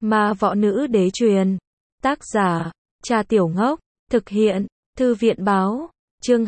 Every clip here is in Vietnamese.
Ma võ nữ đế truyền. Tác giả, Trà Tiểu Ngốc. Thực hiện, Thư viện báo. Chương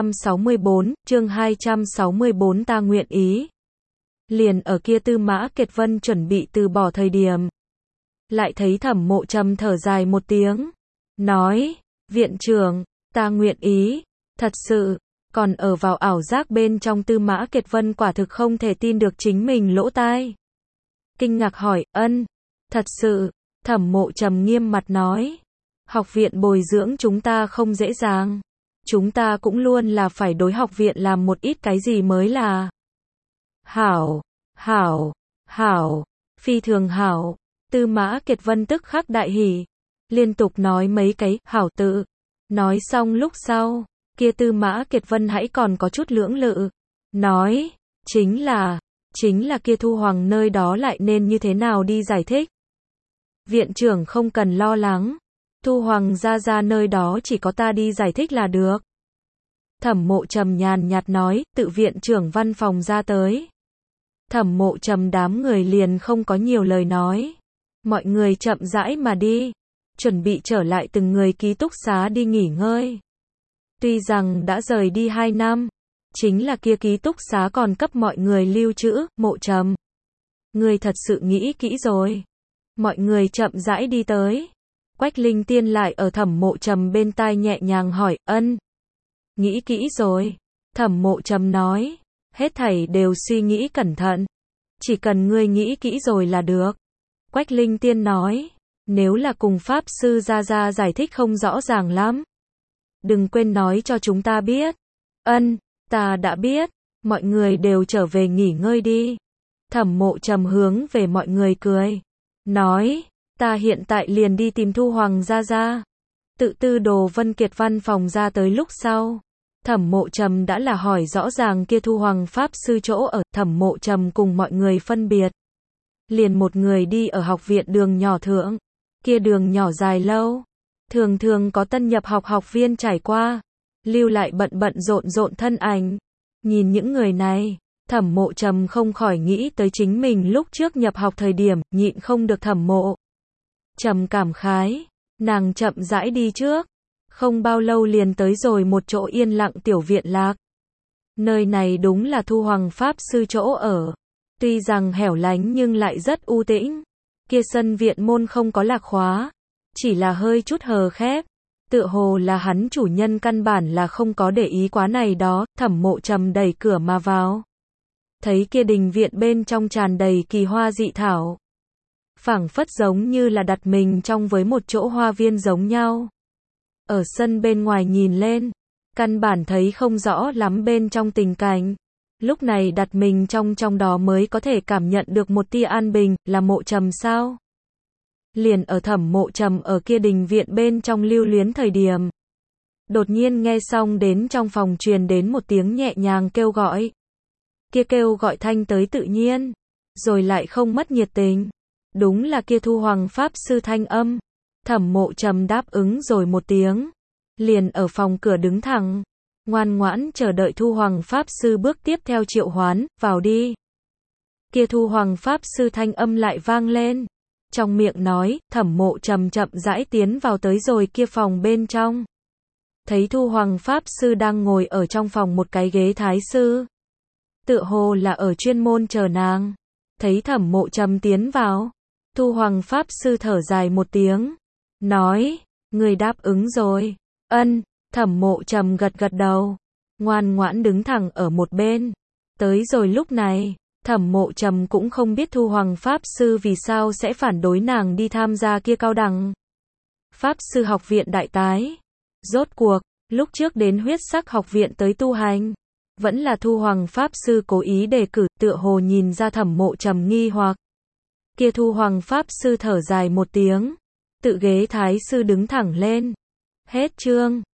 264, ta nguyện ý. Liền ở kia Tư Mã Kiệt Vân chuẩn bị từ bỏ thời điểm. Lại thấy Thẩm Mộ Trầm thở dài một tiếng. Nói, viện trưởng, ta nguyện ý. Thật sự, còn ở vào ảo giác bên trong Tư Mã Kiệt Vân quả thực không thể tin được chính mình lỗ tai. Kinh ngạc hỏi, thật sự, Thẩm Mộ Trầm nghiêm mặt nói. Học viện bồi dưỡng chúng ta không dễ dàng. Chúng ta cũng luôn là phải đối học viện làm một ít cái gì mới là. Hảo, phi thường hảo. Tư Mã Kiệt Vân tức khắc đại hỉ. Liên tục nói mấy cái hảo tự. Nói xong lúc sau, kia Tư Mã Kiệt Vân hãy còn có chút lưỡng lự. Nói, chính là kia Thu Hoàng nơi đó lại nên như thế nào đi giải thích. Viện trưởng không cần lo lắng. Thu Hoàng ra nơi đó chỉ có ta đi giải thích là được. Thẩm Mộ Trầm nhàn nhạt nói, tự viện trưởng văn phòng ra tới. Thẩm Mộ Trầm đám người liền không có nhiều lời nói. Mọi người chậm rãi mà đi. Chuẩn bị trở lại từng người ký túc xá đi nghỉ ngơi. Tuy rằng đã rời đi 2 năm. Chính là kia ký túc xá còn cấp mọi người lưu trữ, Mộ Trầm. Người thật sự nghĩ kỹ rồi. Mọi người chậm rãi đi tới. Quách Linh Tiên lại ở Thẩm Mộ Trầm bên tai nhẹ nhàng hỏi, nghĩ kỹ rồi. Thẩm Mộ Trầm nói, hết thảy đều suy nghĩ cẩn thận. Chỉ cần ngươi nghĩ kỹ rồi là được. Quách Linh Tiên nói, nếu là cùng Pháp Sư ra giải thích không rõ ràng lắm. Đừng quên nói cho chúng ta biết. Ta đã biết. Mọi người đều trở về nghỉ ngơi đi. Thẩm Mộ Trầm hướng về mọi người cười. Nói, ta hiện tại liền đi tìm Thu Hoàng ra. Tự Tư Đồ Vân Kiệt văn phòng ra tới lúc sau. Thẩm Mộ Trầm đã là hỏi rõ ràng kia Thu Hoàng Pháp Sư chỗ ở. Thẩm Mộ Trầm cùng mọi người phân biệt. Liền một người đi ở học viện đường nhỏ thượng. Kia đường nhỏ dài lâu. Thường có tân nhập học viên trải qua. Lưu lại bận rộn thân ảnh. Nhìn những người này, Thẩm Mộ Trầm không khỏi nghĩ tới chính mình lúc trước nhập học thời điểm, nhịn không được Thẩm Mộ Trầm cảm khái. Nàng chậm rãi đi trước. Không bao lâu liền tới rồi một chỗ yên lặng tiểu viện lạc. Nơi này đúng là Thu Hoàng Pháp Sư chỗ ở. Tuy rằng hẻo lánh nhưng lại rất u tĩnh. Kia sân viện môn không có lạc khóa. Chỉ là hơi chút hờ khép. Tựa hồ là hắn chủ nhân căn bản là không có để ý quá này đó. Thẩm Mộ Trầm đẩy cửa mà vào. Thấy kia đình viện bên trong tràn đầy kỳ hoa dị thảo. Phảng phất giống như là đặt mình trong với một chỗ hoa viên giống nhau. Ở sân bên ngoài nhìn lên, căn bản thấy không rõ lắm bên trong tình cảnh. Lúc này đặt mình trong đó mới có thể cảm nhận được một tia an bình, là Mộ Trầm sao? Liền ở Thẩm Mộ Trầm ở kia đình viện bên trong lưu luyến thời điểm. Đột nhiên nghe xong đến trong phòng truyền đến một tiếng nhẹ nhàng kêu gọi. Kia kêu gọi thanh tới tự nhiên, rồi lại không mất nhiệt tình. Đúng là kia Thu Hoàng Pháp Sư thanh âm. Thẩm Mộ Trầm đáp ứng rồi một tiếng. Liền ở phòng cửa đứng thẳng. Ngoan ngoãn chờ đợi Thu Hoàng Pháp Sư bước tiếp theo triệu hoán, vào đi. Kia Thu Hoàng Pháp Sư thanh âm lại vang lên. Trong miệng nói, Thẩm Mộ Trầm chậm rãi tiến vào tới rồi kia phòng bên trong. Thấy Thu Hoàng Pháp Sư đang ngồi ở trong phòng một cái ghế thái sư. Tựa hồ là ở chuyên môn chờ nàng. Thấy Thẩm Mộ Trầm tiến vào. Thu Hoàng Pháp Sư thở dài một tiếng. Nói, người đáp ứng rồi. Thẩm Mộ Trầm gật đầu. Ngoan ngoãn đứng thẳng ở một bên. Tới rồi lúc này, Thẩm Mộ Trầm cũng không biết Thu Hoàng Pháp Sư vì sao sẽ phản đối nàng đi tham gia kia cao đẳng Pháp Sư học viện đại tái. Rốt cuộc, lúc trước đến huyết sắc học viện tới tu hành. Vẫn là Thu Hoàng Pháp Sư cố ý đề cử, tựa hồ nhìn ra Thẩm Mộ Trầm nghi hoặc. Kia Thu Hoàng Pháp Sư thở dài một tiếng. Tự ghế thái sư đứng thẳng lên. Hết chương.